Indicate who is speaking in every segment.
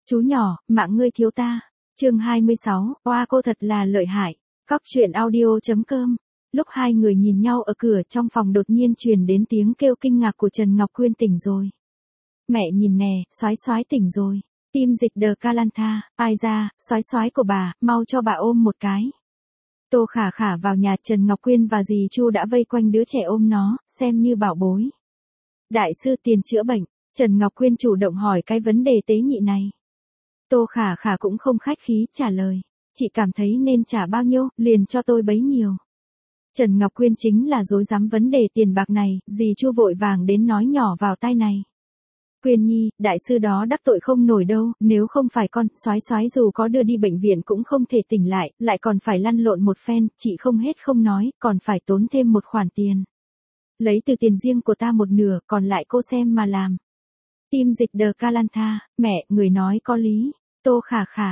Speaker 1: Chú nhỏ, mạng ngươi thiếu ta. Chương 26, oa cô thật là lợi hại. Cóc truyện audio.com. Lúc hai người nhìn nhau ở cửa trong phòng đột nhiên truyền đến tiếng kêu kinh ngạc của Trần Ngọc Quyên tỉnh rồi. Mẹ nhìn nè, soái soái tỉnh rồi. Tim dịch đờ Calantha, ai ra, soái soái của bà, mau cho bà ôm một cái. Tô Khả Khả vào nhà Trần Ngọc Quyên và dì Chu đã vây quanh đứa trẻ ôm nó, xem như bảo bối. Đại sư tiền chữa bệnh, Trần Ngọc Quyên chủ động hỏi cái vấn đề tế nhị này. Tô Khả Khả cũng không khách khí trả lời. Chị cảm thấy nên trả bao nhiêu, liền cho tôi bấy nhiêu. Trần Ngọc Quyên chính là rối rắm vấn đề tiền bạc này, dì Chu vội vàng đến nói nhỏ vào tai này. Quyên nhi, đại sư đó đắc tội không nổi đâu, nếu không phải con, soái soái dù có đưa đi bệnh viện cũng không thể tỉnh lại còn phải lăn lộn một phen, chị không hết không nói, còn phải tốn thêm một khoản tiền. Lấy từ tiền riêng của ta một nửa, còn lại cô xem mà làm. Tim dịch đờ Calantha, mẹ, người nói có lý. Tô Khả Khả,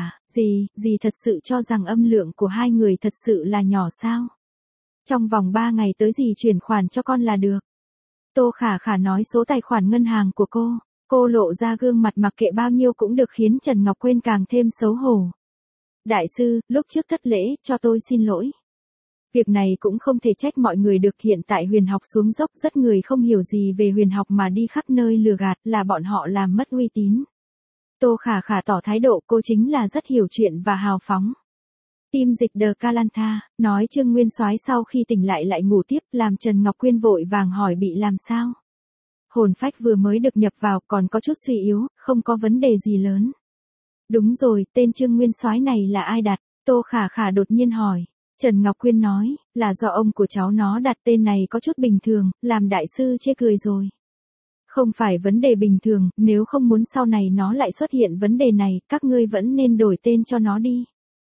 Speaker 1: dì thật sự cho rằng âm lượng của hai người thật sự là nhỏ sao? Trong vòng 3 ngày tới dì chuyển khoản cho con là được. Tô Khả Khả nói số tài khoản ngân hàng của cô lộ ra gương mặt mặc kệ bao nhiêu cũng được khiến Trần Ngọc Quyên càng thêm xấu hổ. Đại sư, lúc trước thất lễ, cho tôi xin lỗi. Việc này cũng không thể trách mọi người được, hiện tại huyền học xuống dốc, rất người không hiểu gì về huyền học mà đi khắp nơi lừa gạt, là bọn họ làm mất uy tín. Tô Khả Khả tỏ thái độ cô chính là rất hiểu chuyện và hào phóng. Tim dịch đờ Calantha, nói Trương Nguyên Soái sau khi tỉnh lại ngủ tiếp, làm Trần Ngọc Quyên vội vàng hỏi bị làm sao. Hồn phách vừa mới được nhập vào còn có chút suy yếu, không có vấn đề gì lớn. Đúng rồi, tên Trương Nguyên Soái này là ai đặt? Tô Khả Khả đột nhiên hỏi. Trần Ngọc Quyên nói, là do ông của cháu nó đặt tên này có chút bình thường, làm đại sư chê cười rồi. Không phải vấn đề bình thường, nếu không muốn sau này nó lại xuất hiện vấn đề này, các ngươi vẫn nên đổi tên cho nó đi.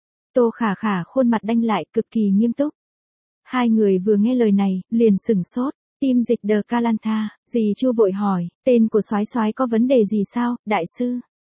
Speaker 1: Tô Khả Khả khuôn mặt đanh lại, cực kỳ nghiêm túc. Hai người vừa nghe lời này, liền sửng sốt. Tim dịch đờ Calantha, dì Chu vội hỏi, tên của soái soái có vấn đề gì sao, đại sư?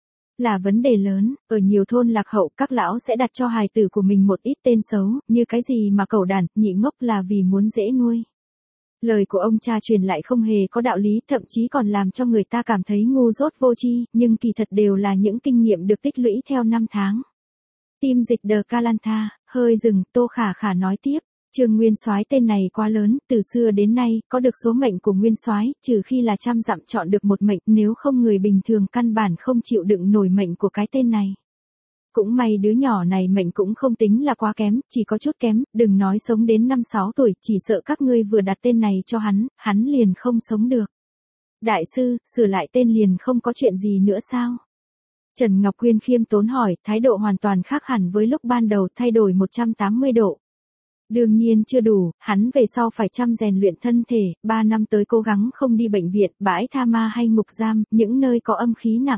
Speaker 1: Là vấn đề lớn, ở nhiều thôn lạc hậu các lão sẽ đặt cho hài tử của mình một ít tên xấu, như cái gì mà cẩu đản, nhị ngốc là vì muốn dễ nuôi. Lời của ông cha truyền lại không hề có đạo lý, thậm chí còn làm cho người ta cảm thấy ngu dốt vô tri, nhưng kỳ thật đều là những kinh nghiệm được tích lũy theo năm tháng. Tim dịch đờ Calantha, hơi dừng, Tô Khả Khả nói tiếp. Trương Nguyên Soái tên này quá lớn, từ xưa đến nay, có được số mệnh của Nguyên Soái, trừ khi là trăm dặm chọn được một mệnh, nếu không người bình thường căn bản không chịu đựng nổi mệnh của cái tên này. Cũng may đứa nhỏ này mệnh cũng không tính là quá kém, chỉ có chút kém, đừng nói sống đến 5-6 tuổi, chỉ sợ các ngươi vừa đặt tên này cho hắn liền không sống được. Đại sư, sửa lại tên liền không có chuyện gì nữa sao? Trần Ngọc Quyên khiêm tốn hỏi, thái độ hoàn toàn khác hẳn với lúc ban đầu, thay đổi 180 độ. Đương nhiên chưa đủ, hắn về sau phải chăm rèn luyện thân thể, 3 năm tới cố gắng không đi bệnh viện, bãi tha ma hay ngục giam, những nơi có âm khí nặng.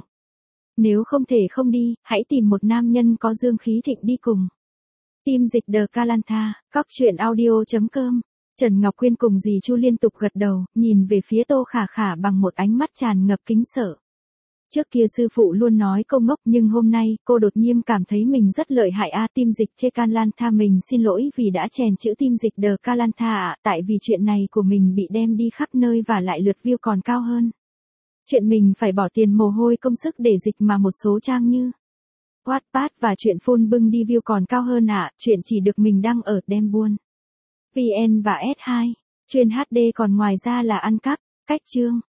Speaker 1: Nếu không thể không đi, hãy tìm một nam nhân có dương khí thịnh đi cùng. Tim dịch đờ Calantha, cóc truyện audio.com. Trần Ngọc Quyên cùng dì Chu liên tục gật đầu, nhìn về phía Tô Khả Khả bằng một ánh mắt tràn ngập kính sợ. Trước kia sư phụ luôn nói câu ngốc, nhưng hôm nay, cô đột nhiên cảm thấy mình rất lợi hại tim dịch chê Calantha, mình xin lỗi vì đã chèn chữ tim dịch đờ Calantha tại vì chuyện này của mình bị đem đi khắp nơi và lại lượt view còn cao hơn. Chuyện mình phải bỏ tiền mồ hôi công sức để dịch mà một số trang như Wattpad và chuyện phun bưng đi view còn cao hơn chuyện chỉ được mình đăng ở đem buôn. VN và S2, chuyên HD còn ngoài ra là ăn cắp, cách chương.